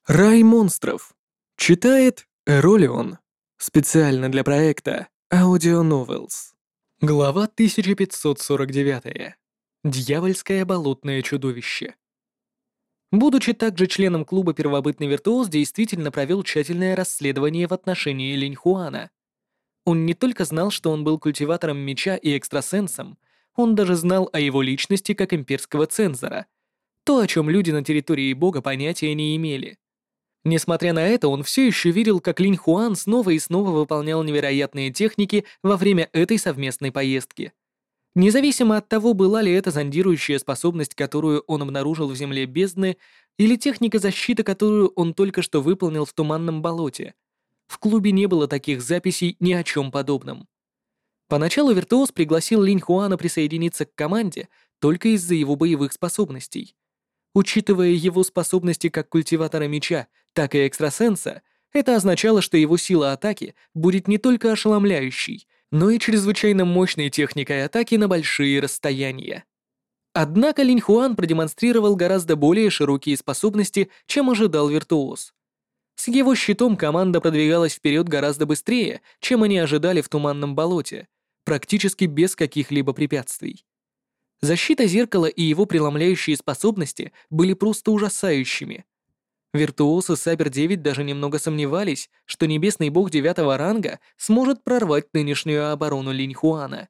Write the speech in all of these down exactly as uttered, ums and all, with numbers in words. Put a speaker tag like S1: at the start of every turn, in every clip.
S1: Рай монстров. Читает Эролион. Специально для проекта Audio Novels. Глава тысяча пятьсот сорок девять. Дьявольское болотное чудовище. Будучи также членом клуба «Первобытный виртуоз», действительно провел тщательное расследование в отношении Линьхуана. Он не только знал, что он был культиватором меча и экстрасенсом, он даже знал о его личности как имперского цензора, то, о чем люди на территории бога понятия не имели. Несмотря на это, он все еще видел, как Линь Хуан снова и снова выполнял невероятные техники во время этой совместной поездки. Независимо от того, была ли это зондирующая способность, которую он обнаружил в земле бездны, или техника защиты, которую он только что выполнил в туманном болоте, в клубе не было таких записей ни о чем подобном. Поначалу Виртуоз пригласил Линь Хуана присоединиться к команде только из-за его боевых способностей. Учитывая его способности как культиватора меча, так и экстрасенса, это означало, что его сила атаки будет не только ошеломляющей, но и чрезвычайно мощной техникой атаки на большие расстояния. Однако Линь Хуан продемонстрировал гораздо более широкие способности, чем ожидал Виртуоз. С его щитом команда продвигалась вперед гораздо быстрее, чем они ожидали в туманном болоте, практически без каких-либо препятствий. Защита зеркала и его преломляющие способности были просто ужасающими. Виртуоз и Сабер девять даже немного сомневались, что небесный бог девятого ранга сможет прорвать нынешнюю оборону Линь Хуана.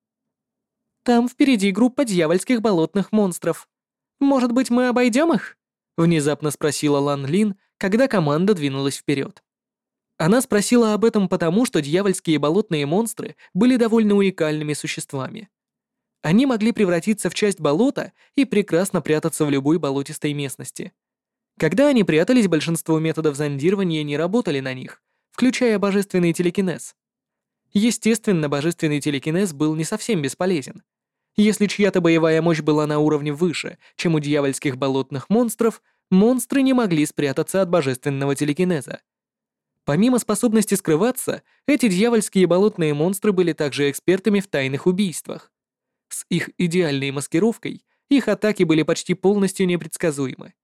S1: «Там впереди группа дьявольских болотных монстров. Может быть, мы обойдем их?» — внезапно спросила Лан Лин, когда команда двинулась вперед. Она спросила об этом потому, что дьявольские болотные монстры были довольно уникальными существами. Они могли превратиться в часть болота и прекрасно прятаться в любой болотистой местности. Когда они прятались, большинство методов зондирования не работали на них, включая божественный телекинез. Естественно, божественный телекинез был не совсем бесполезен. Если чья-то боевая мощь была на уровне выше, чем у дьявольских болотных монстров, монстры не могли спрятаться от божественного телекинеза. Помимо способности скрываться, эти дьявольские болотные монстры были также экспертами в тайных убийствах. С их идеальной маскировкой их атаки были почти полностью непредсказуемы.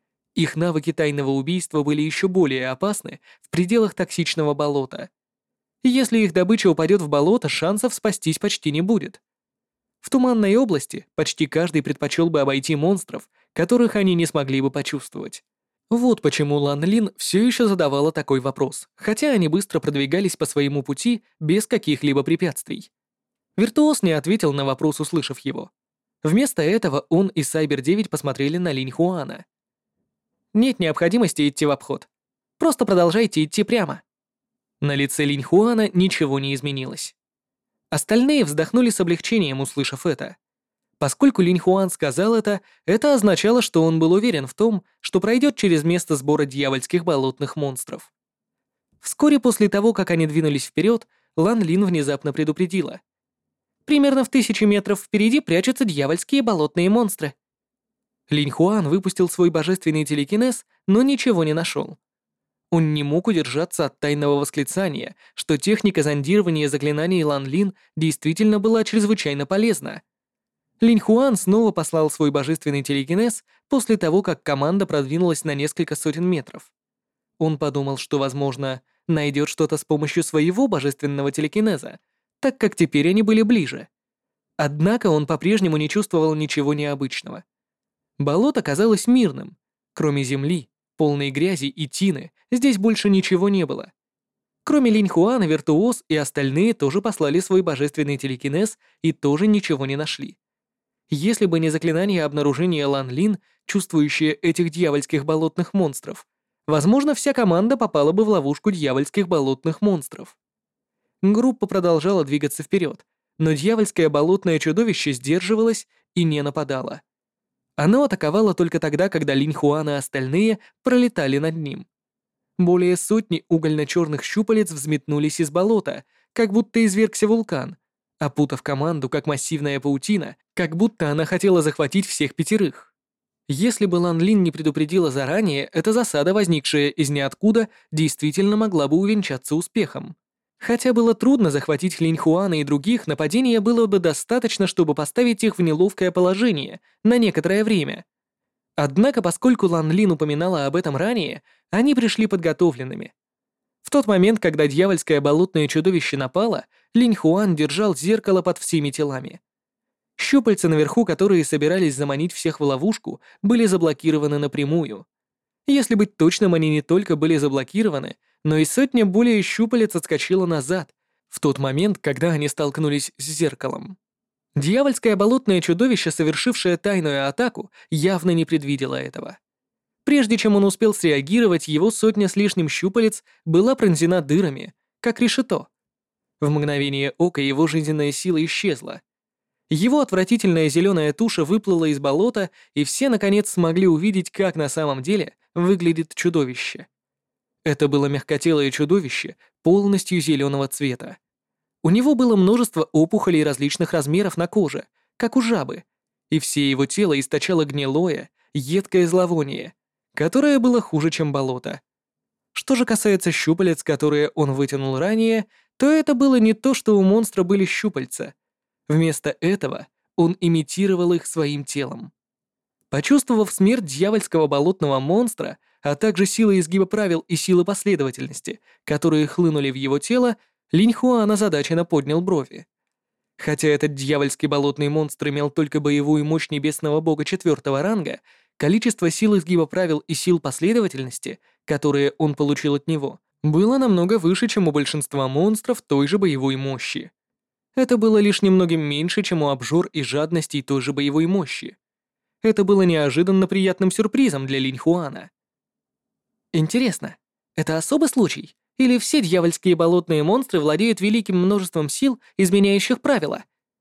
S1: Их навыки тайного убийства были еще более опасны в пределах токсичного болота. Если их добыча упадет в болото, шансов спастись почти не будет. В туманной области почти каждый предпочел бы обойти монстров, которых они не смогли бы почувствовать. Вот почему Лан Лин все еще задавала такой вопрос, хотя они быстро продвигались по своему пути без каких-либо препятствий. Виртуоз не ответил на вопрос, услышав его. Вместо этого он и Сайбер девять посмотрели на Линь Хуана. «Нет необходимости идти в обход. Просто продолжайте идти прямо». На лице Линь Хуана ничего не изменилось. Остальные вздохнули с облегчением, услышав это. Поскольку Линь Хуан сказал это, это означало, что он был уверен в том, что пройдет через место сбора дьявольских болотных монстров. Вскоре после того, как они двинулись вперед, Лан Лин внезапно предупредила. Примерно в тысячи метров впереди прячутся дьявольские болотные монстры. Линь Хуан выпустил свой божественный телекинез, но ничего не нашел. Он не мог удержаться от тайного восклицания, что техника зондирования заклинаний Лан Лин действительно была чрезвычайно полезна. Линь Хуан снова послал свой божественный телекинез после того, как команда продвинулась на несколько сотен метров. Он подумал, что, возможно, найдет что-то с помощью своего божественного телекинеза, так как теперь они были ближе. Однако он по-прежнему не чувствовал ничего необычного. Болото казалось мирным. Кроме земли, полной грязи и тины, здесь больше ничего не было. Кроме Линь Хуана, Виртуоз и остальные тоже послали свой божественный телекинез и тоже ничего не нашли. Если бы не заклинание обнаружения Лан Лин, чувствующее этих дьявольских болотных монстров, возможно, вся команда попала бы в ловушку дьявольских болотных монстров. Группа продолжала двигаться вперед, но дьявольское болотное чудовище сдерживалось и не нападало. Оно атаковало только тогда, когда Линь Хуан и остальные пролетали над ним. Более сотни угольно-черных щупалец взметнулись из болота, как будто извергся вулкан, опутав команду как массивная паутина, как будто она хотела захватить всех пятерых. Если бы Лан Лин не предупредила заранее, эта засада, возникшая из ниоткуда, действительно могла бы увенчаться успехом. Хотя было трудно захватить Линь Хуана и других, нападения было бы достаточно, чтобы поставить их в неловкое положение на некоторое время. Однако, поскольку Лан Лин упоминала об этом ранее, они пришли подготовленными. В тот момент, когда дьявольское болотное чудовище напало, Линь Хуан держал зеркало под всеми телами. Щупальца наверху, которые собирались заманить всех в ловушку, были заблокированы напрямую. Если быть точным, они не только были заблокированы, но и сотня более щупалец отскочила назад, в тот момент, когда они столкнулись с зеркалом. Дьявольское болотное чудовище, совершившее тайную атаку, явно не предвидело этого. Прежде чем он успел среагировать, его сотня с лишним щупалец была пронзена дырами, как решето. В мгновение ока его жизненная сила исчезла. Его отвратительная зеленая туша выплыла из болота, и все наконец смогли увидеть, как на самом деле выглядит чудовище. Это было мягкотелое чудовище, полностью зеленого цвета. У него было множество опухолей различных размеров на коже, как у жабы, и все его тело источало гнилое, едкое зловоние, которое было хуже, чем болото. Что же касается щупалец, которые он вытянул ранее, то это было не то, что у монстра были щупальца. Вместо этого он имитировал их своим телом. Почувствовав смерть дьявольского болотного монстра, а также силы изгиба правил и силы последовательности, которые хлынули в его тело, Линь Хуан озадаченно поднял брови. Хотя этот дьявольский болотный монстр имел только боевую мощь небесного бога четвертого ранга, количество сил изгиба правил и сил последовательности, которые он получил от него, было намного выше, чем у большинства монстров той же боевой мощи. Это было лишь немногим меньше, чем у обжор и жадностей той же боевой мощи. Это было неожиданно приятным сюрпризом для Линь Хуана. Интересно, это особый случай? Или все дьявольские болотные монстры владеют великим множеством сил, изменяющих правила?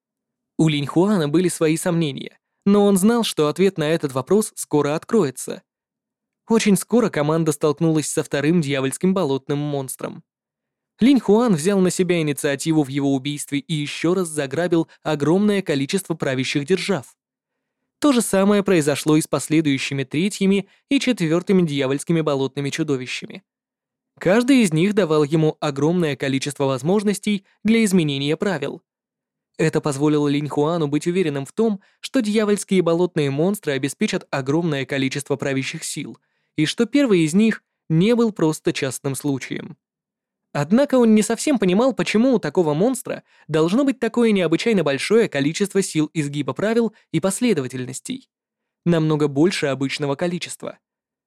S1: У Линь Хуана были свои сомнения, но он знал, что ответ на этот вопрос скоро откроется. Очень скоро команда столкнулась со вторым дьявольским болотным монстром. Линь Хуан взял на себя инициативу в его убийстве и еще раз заграбил огромное количество правящих держав. То же самое произошло и с последующими третьими и четвертыми дьявольскими болотными чудовищами. Каждый из них давал ему огромное количество возможностей для изменения правил. Это позволило Линь Хуану быть уверенным в том, что дьявольские болотные монстры обеспечат огромное количество правящих сил, и что первый из них не был просто частным случаем. Однако он не совсем понимал, почему у такого монстра должно быть такое необычайно большое количество сил изгиба правил и последовательностей. Намного больше обычного количества.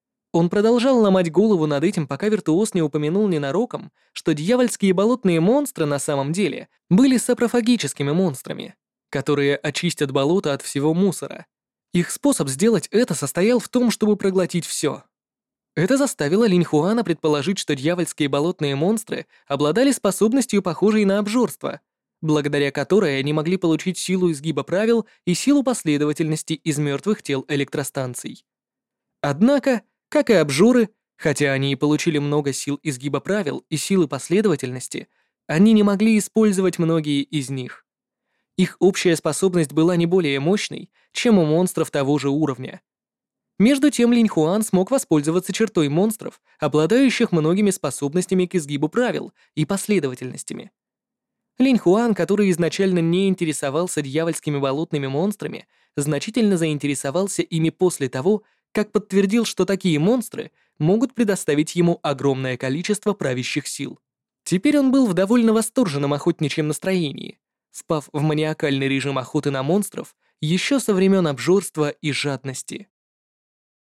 S1: Он продолжал ломать голову над этим, пока виртуоз не упомянул ненароком, что дьявольские болотные монстры на самом деле были сапрофагическими монстрами, которые очистят болото от всего мусора. Их способ сделать это состоял в том, чтобы проглотить все. Это заставило Линь Хуана предположить, что дьявольские болотные монстры обладали способностью, похожей на обжорство, благодаря которой они могли получить силу изгиба правил и силу последовательности из мертвых тел электростанций. Однако, как и обжоры, хотя они и получили много сил изгиба правил и силы последовательности, они не могли использовать многие из них. Их общая способность была не более мощной, чем у монстров того же уровня. Между тем Линь Хуан смог воспользоваться чертой монстров, обладающих многими способностями к изгибу правил и последовательностями. Линь Хуан, который изначально не интересовался дьявольскими болотными монстрами, значительно заинтересовался ими после того, как подтвердил, что такие монстры могут предоставить ему огромное количество правящих сил. Теперь он был в довольно восторженном охотничьем настроении, впав в маниакальный режим охоты на монстров еще со времен обжорства и жадности.